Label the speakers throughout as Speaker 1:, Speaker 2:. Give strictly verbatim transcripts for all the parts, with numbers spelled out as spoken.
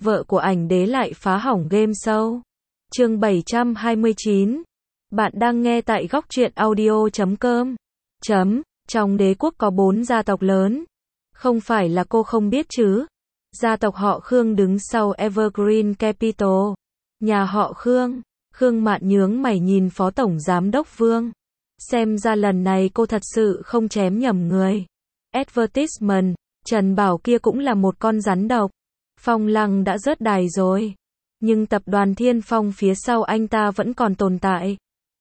Speaker 1: vợ của ảnh đế lại phá hỏng game show. Chương bảy trăm hai mươi chín. Bạn đang nghe tại góc truyện audio chấm com. Chấm, trong đế quốc có bốn gia tộc lớn. Không phải là cô không biết chứ. Gia tộc họ Khương đứng sau Evergreen Capital. Nhà họ Khương. Khương Mạn nhướng mày nhìn Phó Tổng Giám đốc Vương. Xem ra lần này cô thật sự không chém nhầm người. Advertisement, Trần Bảo kia cũng là một con rắn độc. Phong Lăng đã rớt đài rồi. Nhưng tập đoàn Thiên Phong phía sau anh ta vẫn còn tồn tại.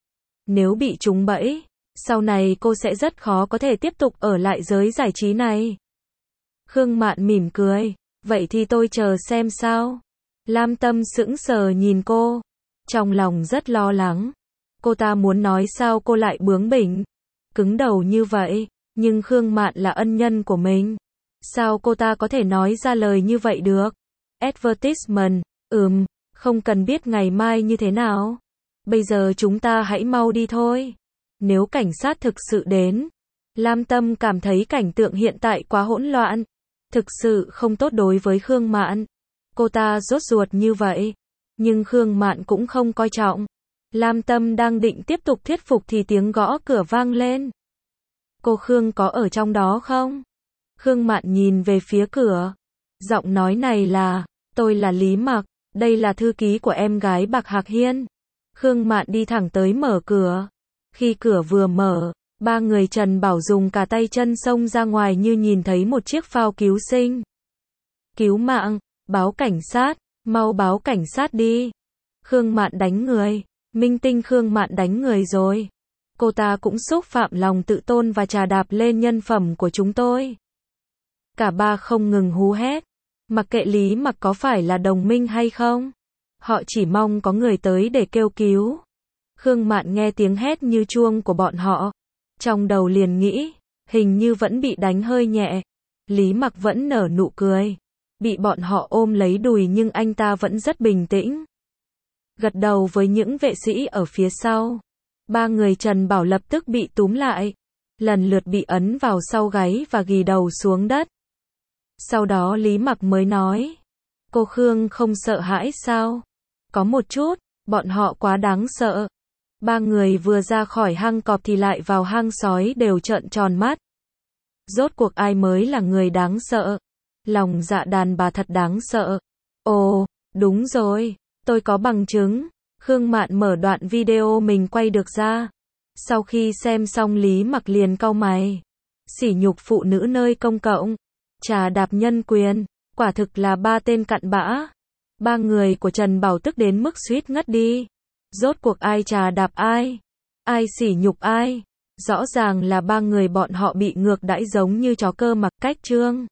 Speaker 1: Nếu bị trúng bẫy, sau này cô sẽ rất khó có thể tiếp tục ở lại giới giải trí này. Khương Mạn mỉm cười. Vậy thì tôi chờ xem sao. Lam Tâm sững sờ nhìn cô. Trong lòng rất lo lắng. Cô ta muốn nói sao cô lại bướng bỉnh, cứng đầu như vậy. Nhưng Khương Mạn là ân nhân của mình. Sao cô ta có thể nói ra lời như vậy được? Advertisement, ừm, không cần biết ngày mai như thế nào. Bây giờ chúng ta hãy mau đi thôi. Nếu cảnh sát thực sự đến. Lam Tâm cảm thấy cảnh tượng hiện tại quá hỗn loạn. Thực sự không tốt đối với Khương Mạn. Cô ta rốt ruột như vậy. Nhưng Khương Mạn cũng không coi trọng. Lam Tâm đang định tiếp tục thuyết phục thì tiếng gõ cửa vang lên. Cô Khương có ở trong đó không? Khương Mạn nhìn về phía cửa. Giọng nói này là, tôi là Lý Mặc, đây là thư ký của em gái Bạc Hạc Hiên. Khương Mạn đi thẳng tới mở cửa. Khi cửa vừa mở, ba người Trần Bảo dùng cả tay chân xông ra ngoài như nhìn thấy một chiếc phao cứu sinh. Cứu mạng, báo cảnh sát, mau báo cảnh sát đi. Khương Mạn đánh người, minh tinh Khương Mạn đánh người rồi. Cô ta cũng xúc phạm lòng tự tôn và trà đạp lên nhân phẩm của chúng tôi. Cả ba không ngừng hú hét. Mặc kệ Lý Mặc có phải là đồng minh hay không. Họ chỉ mong có người tới để kêu cứu. Khương Mạn nghe tiếng hét như chuông của bọn họ. Trong đầu liền nghĩ, hình như vẫn bị đánh hơi nhẹ. Lý Mặc vẫn nở nụ cười. Bị bọn họ ôm lấy đùi nhưng anh ta vẫn rất bình tĩnh. Gật đầu với những vệ sĩ ở phía sau. Ba người Trần Bảo lập tức bị túm lại. Lần lượt bị ấn vào sau gáy và ghì đầu xuống đất. Sau đó Lý Mặc mới nói. Cô Khương không sợ hãi sao? Có một chút, bọn họ quá đáng sợ. Ba người vừa ra khỏi hang cọp thì lại vào hang sói đều trợn tròn mắt. Rốt cuộc ai mới là người đáng sợ? Lòng dạ đàn bà thật đáng sợ. Ồ, đúng rồi, tôi có bằng chứng. Khương Mạn mở đoạn video mình quay được ra. Sau khi xem xong Lý Mặc liền cau mày. Sỉ nhục phụ nữ nơi công cộng. Trà đạp nhân quyền. Quả thực là ba tên cặn bã. Ba người của Trần Bảo tức đến mức suýt ngất đi. Rốt cuộc ai trà đạp ai? Ai sỉ nhục ai? Rõ ràng là ba người bọn họ bị ngược đãi giống như chó cơ mặc cách trương.